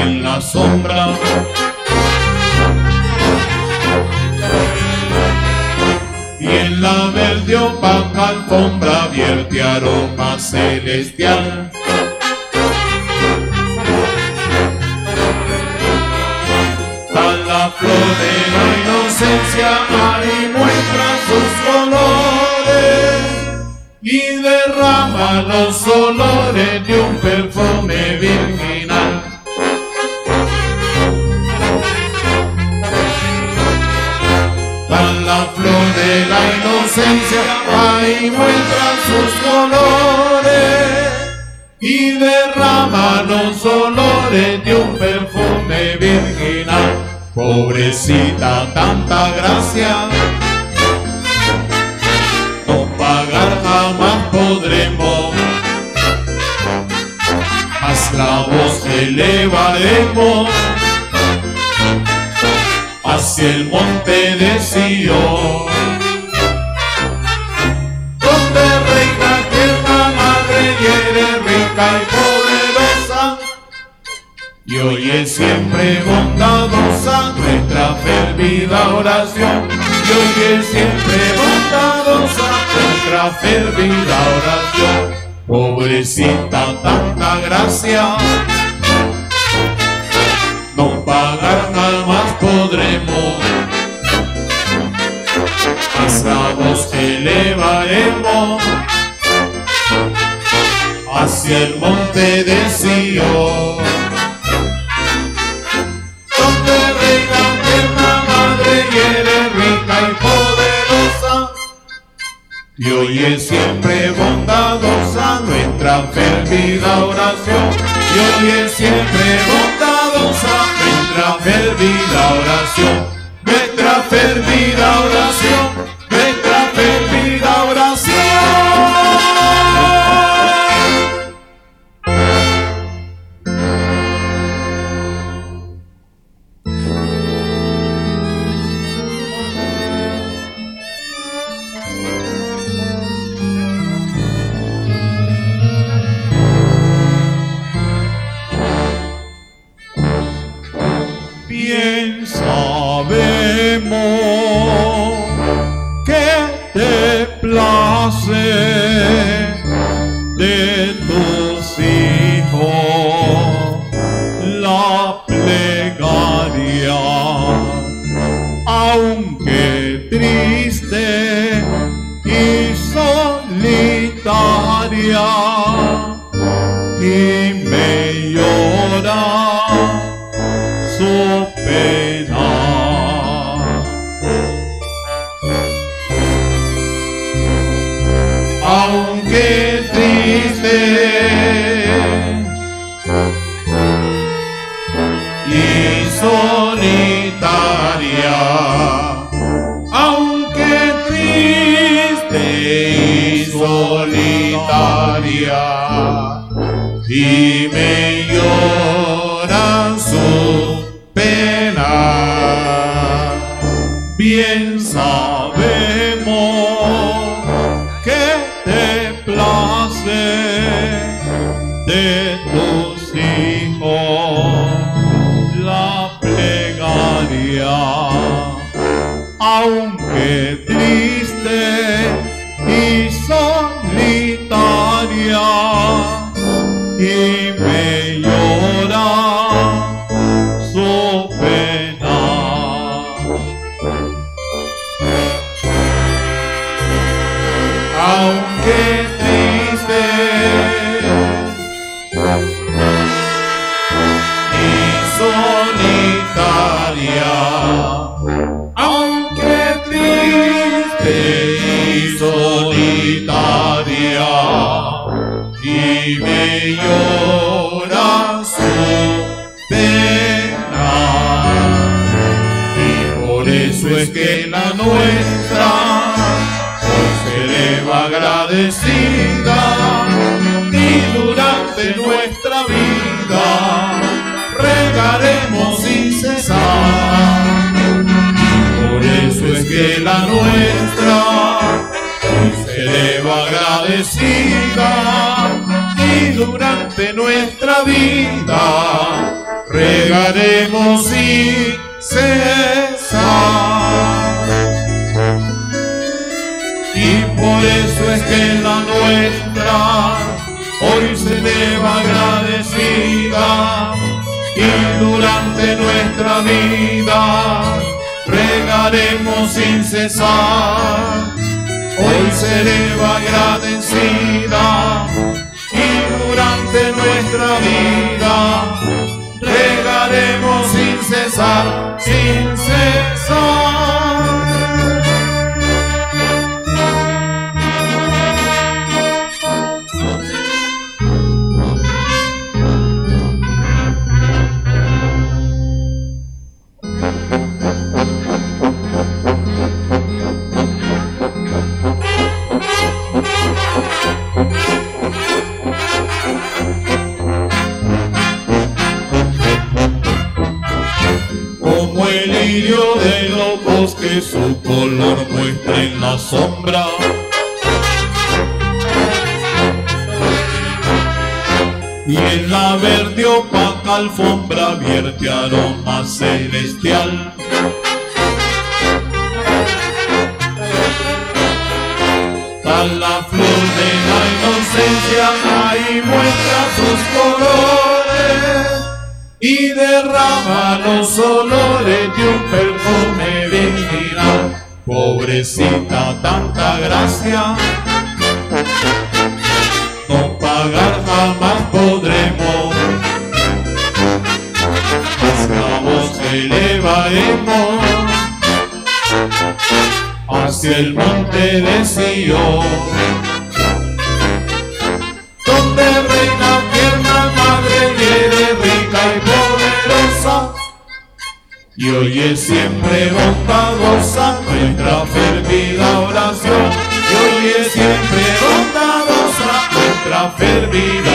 en la sombra. Y en la verde opaca alfombra vierte aroma celestial. A la flor de la inocencia ahí muestra sus colores y derrama los olores de un perfume virginal. A la flor de la inocencia ahí muestra sus colores y derrama los olores de un perfume virginal. Pobrecita, tanta gracia, no pagar jamás podremos, mas la voz elevaremos hacia el monte de Sion, donde reina tierna madre y eres rica y poderosa, y hoy es siempre bondadosa nuestra fervida oración. Y hoy es siempre bondadosa nuestra fervida oración. Pobrecita, tanta gracia, no pagar jamás podremos, mas la voz elevaremos hacia el monte de Sion, donde reina tierna madre y eres rica y poderosa, y hoy es siempre bondadosa nuestra fervida oración. Y hoy es siempre bondadosa nuestra fervida oración, nuestra fervida oración, nuestra fervida oración. Bien sabemos que te place de tus hijos la plegaria, aunque triste y solitaria, y me llora su pena. Aunque triste y solitaria, aunque triste y solitaria, y me llora su pena. Bien sabemos que te place de tus hijos la plegaria, aunque triste y solitaria, y me llora su pena. Aunque triste y solitaria, aunque triste y solitaria, y me llora su pena. Y por eso es que la nuestra hoy se eleva agradecida, y durante nuestra vida regaremos sin cesar. Y por eso es que la nuestra hoy se eleva agradecida, y durante nuestra vida regaremos sin cesar. Y por eso es que la nuestra hoy se eleva agradecida, y durante nuestra vida regaremos sin cesar. Hoy se eleva agradecida, y durante nuestra vida regaremos sin cesar, sin cesar. Como el lirio de los bosques su color muestra en la sombra, y en la verde opaca alfombra vierte aroma celestial. Tal la flor de la inocencia ahí muestra sus colores y derrama los olores de un perfume virginal. Pobrecita, tanta gracia no pagar jamás podremos, esclavos elevaremos hacia el monte de Sion, donde reina tierna madre quiere rica y poderosa, y hoy es siempre bondadosa nuestra fervida oración, y hoy es siempre bondadosa nuestra fervida